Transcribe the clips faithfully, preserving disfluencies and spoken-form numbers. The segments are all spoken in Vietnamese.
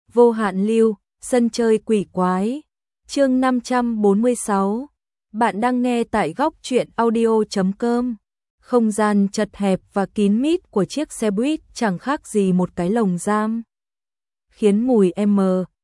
Vô hạn lưu, sân chơi quỷ quái. Chương năm trăm bốn mươi sáu. Bạn đang nghe tại góc truyện audio chấm com. Không gian chật hẹp và kín mít của chiếc xe buýt chẳng khác gì một cái lồng giam, khiến mùi M,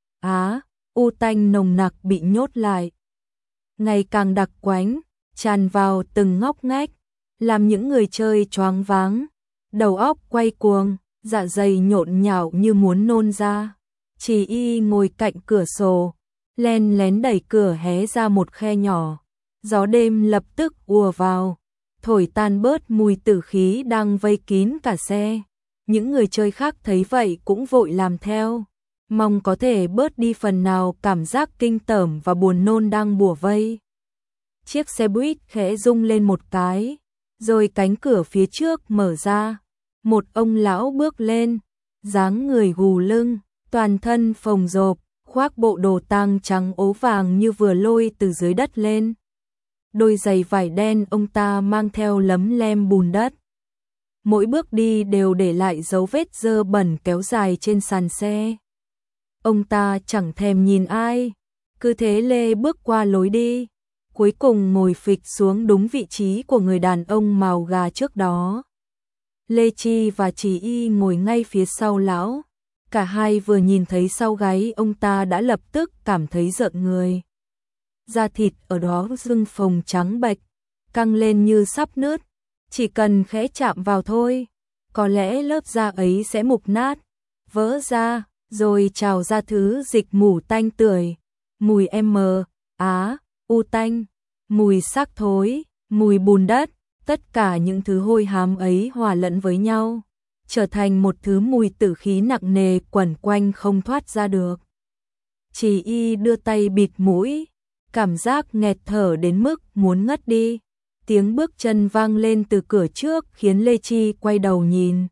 Á, U tanh nồng nặc bị nhốt lại, ngày càng đặc quánh, tràn vào từng ngóc ngách, làm những người chơi choáng váng, đầu óc quay cuồng, dạ dày nhộn nhạo như muốn nôn ra. Chỉ y ngồi cạnh cửa sổ, len lén đẩy cửa hé ra một khe nhỏ, gió đêm lập tức ùa vào, thổi tan bớt mùi tử khí đang vây kín cả xe. Những người chơi khác thấy vậy cũng vội làm theo, mong có thể bớt đi phần nào cảm giác kinh tởm và buồn nôn đang bủa vây. Chiếc xe buýt khẽ rung lên một cái, rồi cánh cửa phía trước mở ra, một ông lão bước lên, dáng người gù lưng, toàn thân phồng rộp, khoác bộ đồ tang trắng ố vàng như vừa lôi từ dưới đất lên. Đôi giày vải đen ông ta mang theo lấm lem bùn đất, mỗi bước đi đều để lại dấu vết dơ bẩn kéo dài trên sàn xe. Ông ta chẳng thèm nhìn ai, cứ thế lê bước qua lối đi, cuối cùng ngồi phịch xuống đúng vị trí của người đàn ông màu gà trước đó. Lê Chi và Chỉ Y ngồi ngay phía sau lão, cả hai vừa nhìn thấy sau gáy ông ta đã lập tức cảm thấy rợn người. Da thịt ở đó sưng phồng trắng bệch, căng lên như sắp nứt, chỉ cần khẽ chạm vào thôi, có lẽ lớp da ấy sẽ mục nát, vỡ ra, rồi trào ra thứ dịch mủ tanh tưởi, mùi M, Á, U tanh, mùi xác thối, mùi bùn đất, tất cả những thứ hôi hám ấy hòa lẫn với nhau, trở thành một thứ mùi tử khí nặng nề quẩn quanh không thoát ra được. Chỉ Y đưa tay bịt mũi, cảm giác nghẹt thở đến mức muốn ngất đi. Tiếng bước chân vang lên từ cửa trước khiến Lê Chi quay đầu nhìn.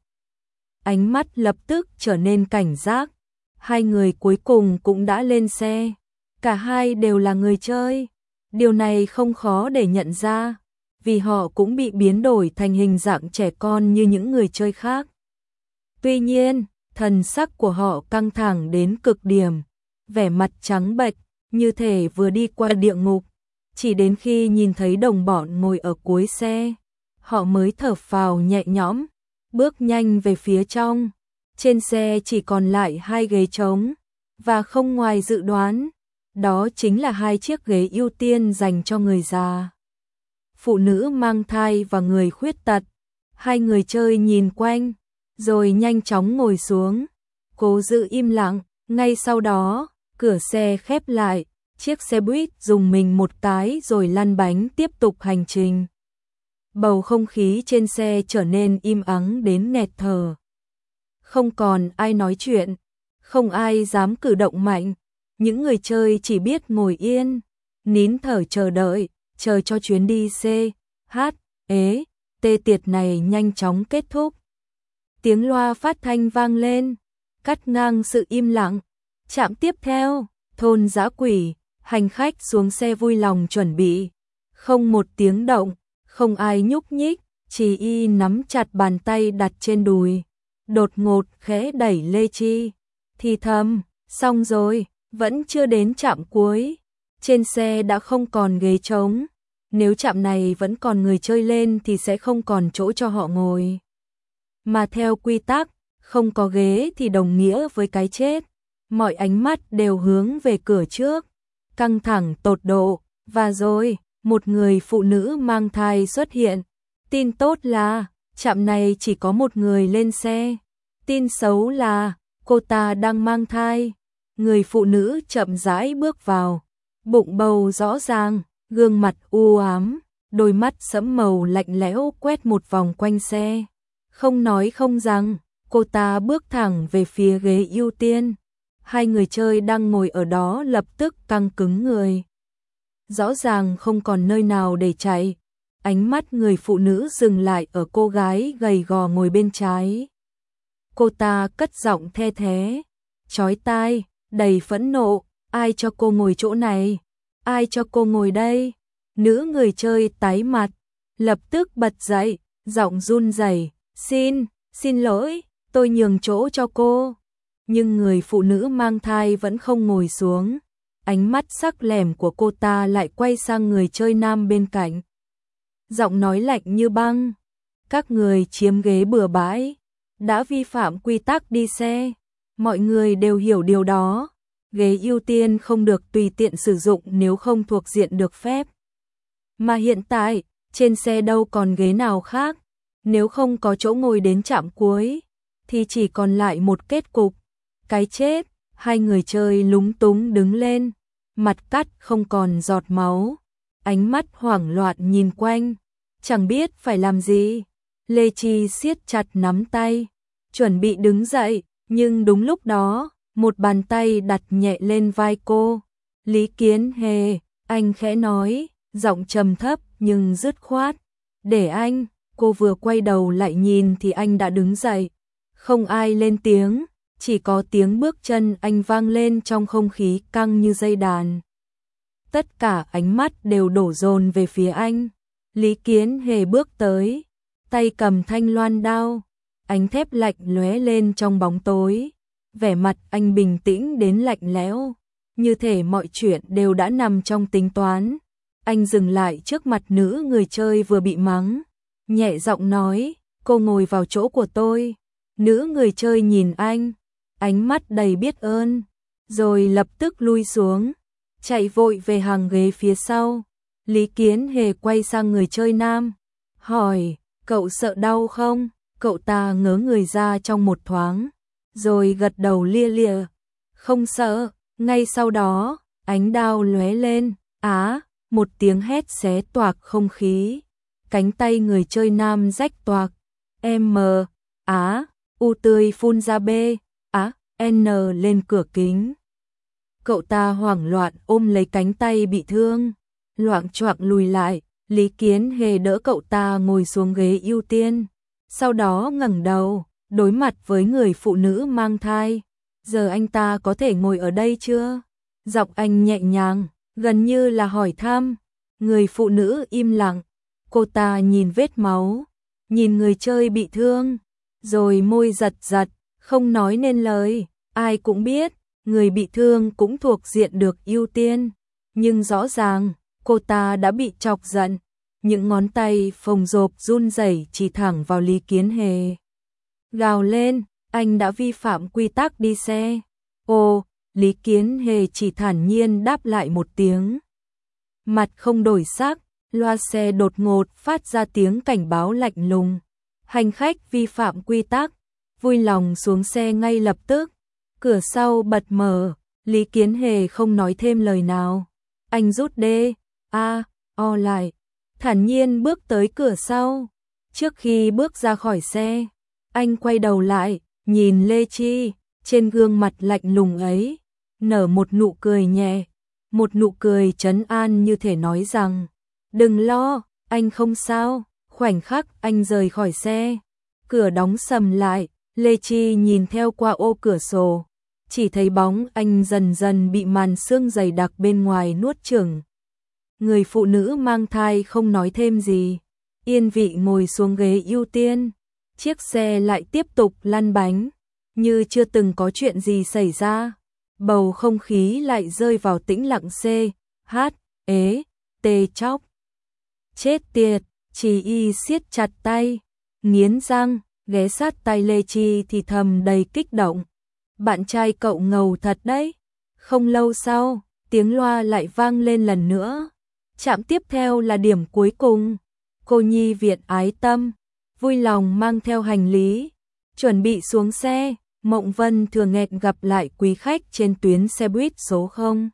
Ánh mắt lập tức trở nên cảnh giác. Hai người cuối cùng cũng đã lên xe. Cả hai đều là người chơi. Điều này không khó để nhận ra, vì họ cũng bị biến đổi thành hình dạng trẻ con như những người chơi khác. Tuy nhiên, thần sắc của họ căng thẳng đến cực điểm, vẻ mặt trắng bệch, như thể vừa đi qua địa ngục. Chỉ đến khi nhìn thấy đồng bọn ngồi ở cuối xe, họ mới thở phào nhẹ nhõm, bước nhanh về phía trong. Trên xe chỉ còn lại hai ghế trống, và không ngoài dự đoán, đó chính là hai chiếc ghế ưu tiên dành cho người già, phụ nữ mang thai và người khuyết tật. Hai người chơi nhìn quanh, rồi nhanh chóng ngồi xuống, cố giữ im lặng. Ngay sau đó, cửa xe khép lại, chiếc xe buýt rùng mình một cái rồi lăn bánh tiếp tục hành trình. Bầu không khí trên xe trở nên im ắng đến nghẹt thở. Không còn ai nói chuyện, không ai dám cử động mạnh. Những người chơi chỉ biết ngồi yên, nín thở chờ đợi, chờ cho chuyến đi C, H, ế, tê tiệt này nhanh chóng kết thúc. Tiếng loa phát thanh vang lên, cắt ngang sự im lặng. Trạm tiếp theo, thôn Dã Quỷ. Hành khách xuống xe vui lòng chuẩn bị. Không một tiếng động, không ai nhúc nhích. Chỉ Y nắm chặt bàn tay đặt trên đùi, đột ngột khẽ đẩy Lê Chi, thì thầm, xong rồi. Vẫn chưa đến trạm cuối, trên xe đã không còn ghế trống. Nếu trạm này vẫn còn người chơi lên thì sẽ không còn chỗ cho họ ngồi. Mà theo quy tắc, không có ghế thì đồng nghĩa với cái chết. Mọi ánh mắt đều hướng về cửa trước, căng thẳng tột độ. Và rồi, một người phụ nữ mang thai xuất hiện. Tin tốt là, trạm này chỉ có một người lên xe. Tin xấu là, cô ta đang mang thai. Người phụ nữ chậm rãi bước vào, bụng bầu rõ ràng, gương mặt u ám, đôi mắt sẫm màu lạnh lẽo quét một vòng quanh xe. Không nói không rằng, cô ta bước thẳng về phía ghế ưu tiên. Hai người chơi đang ngồi ở đó lập tức căng cứng người. Rõ ràng không còn nơi nào để chạy. Ánh mắt người phụ nữ dừng lại ở cô gái gầy gò ngồi bên trái. Cô ta cất giọng the thé, chói tai, đầy phẫn nộ, ai cho cô ngồi chỗ này? Ai cho cô ngồi đây? Nữ người chơi tái mặt, lập tức bật dậy, giọng run rẩy, xin, xin lỗi, tôi nhường chỗ cho cô. nhưng người phụ nữ mang thai vẫn không ngồi xuống. Ánh mắt sắc lẻm của cô ta lại quay sang người chơi nam bên cạnh. Giọng nói lạnh như băng. Các người chiếm ghế bừa bãi, đã vi phạm quy tắc đi xe. Mọi người đều hiểu điều đó. Ghế ưu tiên không được tùy tiện sử dụng nếu không thuộc diện được phép. Mà hiện tại, trên xe đâu còn ghế nào khác. Nếu không có chỗ ngồi đến trạm cuối, thì chỉ còn lại một kết cục. Cái chết. Hai người chơi lúng túng đứng lên, mặt cắt không còn giọt máu, ánh mắt hoảng loạn nhìn quanh, chẳng biết phải làm gì. Lê Chi siết chặt nắm tay, chuẩn bị đứng dậy, nhưng đúng lúc đó, một bàn tay đặt nhẹ lên vai cô. Lý Kiến Hề, anh khẽ nói, giọng trầm thấp nhưng dứt khoát. Để anh. Cô vừa quay đầu lại nhìn thì anh đã đứng dậy. Không ai lên tiếng. Chỉ có tiếng bước chân anh vang lên trong không khí căng như dây đàn. Tất cả ánh mắt đều đổ dồn về phía anh. Lý Kiến Hề bước tới, tay cầm thanh loan đao, ánh thép lạnh lóe lên trong bóng tối. Vẻ mặt anh bình tĩnh đến lạnh lẽo, như thể mọi chuyện đều đã nằm trong tính toán. Anh dừng lại trước mặt nữ người chơi vừa bị mắng, nhẹ giọng nói, cô ngồi vào chỗ của tôi. Nữ người chơi nhìn anh, ánh mắt đầy biết ơn, rồi lập tức lui xuống, chạy vội về hàng ghế phía sau. Lý Kiến Hề quay sang người chơi nam, hỏi, cậu sợ đau không? Cậu ta ngớ người ra trong một thoáng, rồi gật đầu lia lịa, không sợ. Ngay sau đó, ánh đao lóe lên, á, một tiếng hét xé toạc không khí. Cánh tay người chơi nam rách toạc, M, á, U tươi phun ra B, á, N lên cửa kính. Cậu ta hoảng loạn ôm lấy cánh tay bị thương, loạng choạng lùi lại. Lý Kiến Hề đỡ cậu ta ngồi xuống ghế ưu tiên, sau đó ngẩng đầu, đối mặt với người phụ nữ mang thai. Giờ anh ta có thể ngồi ở đây chưa? Giọng anh nhẹ nhàng, gần như là hỏi thăm. Người phụ nữ im lặng, cô ta nhìn vết máu, nhìn người chơi bị thương, rồi môi giật giật, không nói nên lời. Ai cũng biết, người bị thương cũng thuộc diện được ưu tiên, nhưng rõ ràng, cô ta đã bị chọc giận. Những ngón tay phồng rộp run rẩy chỉ thẳng vào Lý Kiến Hề. Gào lên, anh đã vi phạm quy tắc đi xe. Ồ, Lý Kiến Hề chỉ thản nhiên đáp lại một tiếng. Mặt không đổi sắc, loa xe đột ngột phát ra tiếng cảnh báo lạnh lùng. Hành khách vi phạm quy tắc, vui lòng xuống xe ngay lập tức. Cửa sau bật mở, Lý Kiến Hề không nói thêm lời nào. Anh rút D, A, O lại, thản nhiên bước tới cửa sau. Trước khi bước ra khỏi xe, anh quay đầu lại, nhìn Lê Chi, trên gương mặt lạnh lùng ấy, nở một nụ cười nhẹ, một nụ cười trấn an như thể nói rằng, đừng lo, anh không sao. Khoảnh khắc anh rời khỏi xe, cửa đóng sầm lại, Lê Chi nhìn theo qua ô cửa sổ, chỉ thấy bóng anh dần dần bị màn sương dày đặc bên ngoài nuốt chửng. Người phụ nữ mang thai không nói thêm gì, yên vị ngồi xuống ghế ưu tiên. Chiếc xe lại tiếp tục lăn bánh, như chưa từng có chuyện gì xảy ra. Bầu không khí lại rơi vào tĩnh lặng. C, H, ế, T chóc. Chết tiệt, Chỉ Y siết chặt tay, nghiến răng, ghé sát tay Lê Chi thì thầm đầy kích động. Bạn trai cậu ngầu thật đấy. Không lâu sau, tiếng loa lại vang lên lần nữa. Trạm tiếp theo là điểm cuối cùng. Cô nhi viện ái tâm, vui lòng mang theo hành lý, chuẩn bị xuống xe. Mộng Vân thường nghẹn gặp lại quý khách trên tuyến xe buýt số không.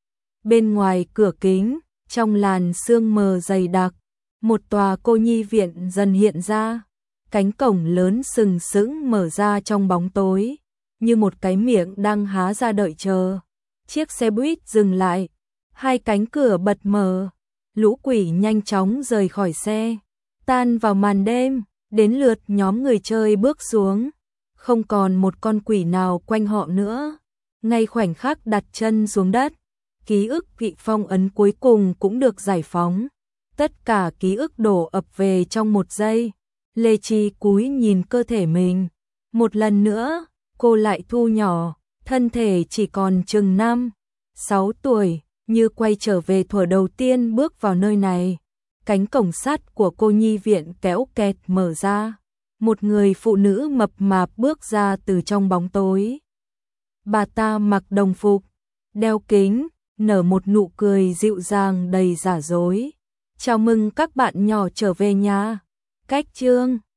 Bên ngoài cửa kính, trong làn sương mờ dày đặc, một tòa cô nhi viện dần hiện ra. Cánh cổng lớn sừng sững mở ra trong bóng tối, như một cái miệng đang há ra đợi chờ. Chiếc xe buýt dừng lại, hai cánh cửa bật mở, lũ quỷ nhanh chóng rời khỏi xe, tan vào màn đêm. Đến lượt nhóm người chơi bước xuống, không còn một con quỷ nào quanh họ nữa. Ngay khoảnh khắc đặt chân xuống đất, ký ức bị phong ấn cuối cùng cũng được giải phóng. Tất cả ký ức đổ ập về trong một giây. Lê Chi cúi nhìn cơ thể mình. Một lần nữa, cô lại thu nhỏ, thân thể chỉ còn chừng năm, sáu tuổi, như quay trở về thuở đầu tiên bước vào nơi này. Cánh cổng sắt của cô nhi viện kéo kẹt mở ra. Một người phụ nữ mập mạp bước ra từ trong bóng tối. Bà ta mặc đồng phục, đeo kính, nở một nụ cười dịu dàng đầy giả dối. Chào mừng các bạn nhỏ trở về nhà. Cách chương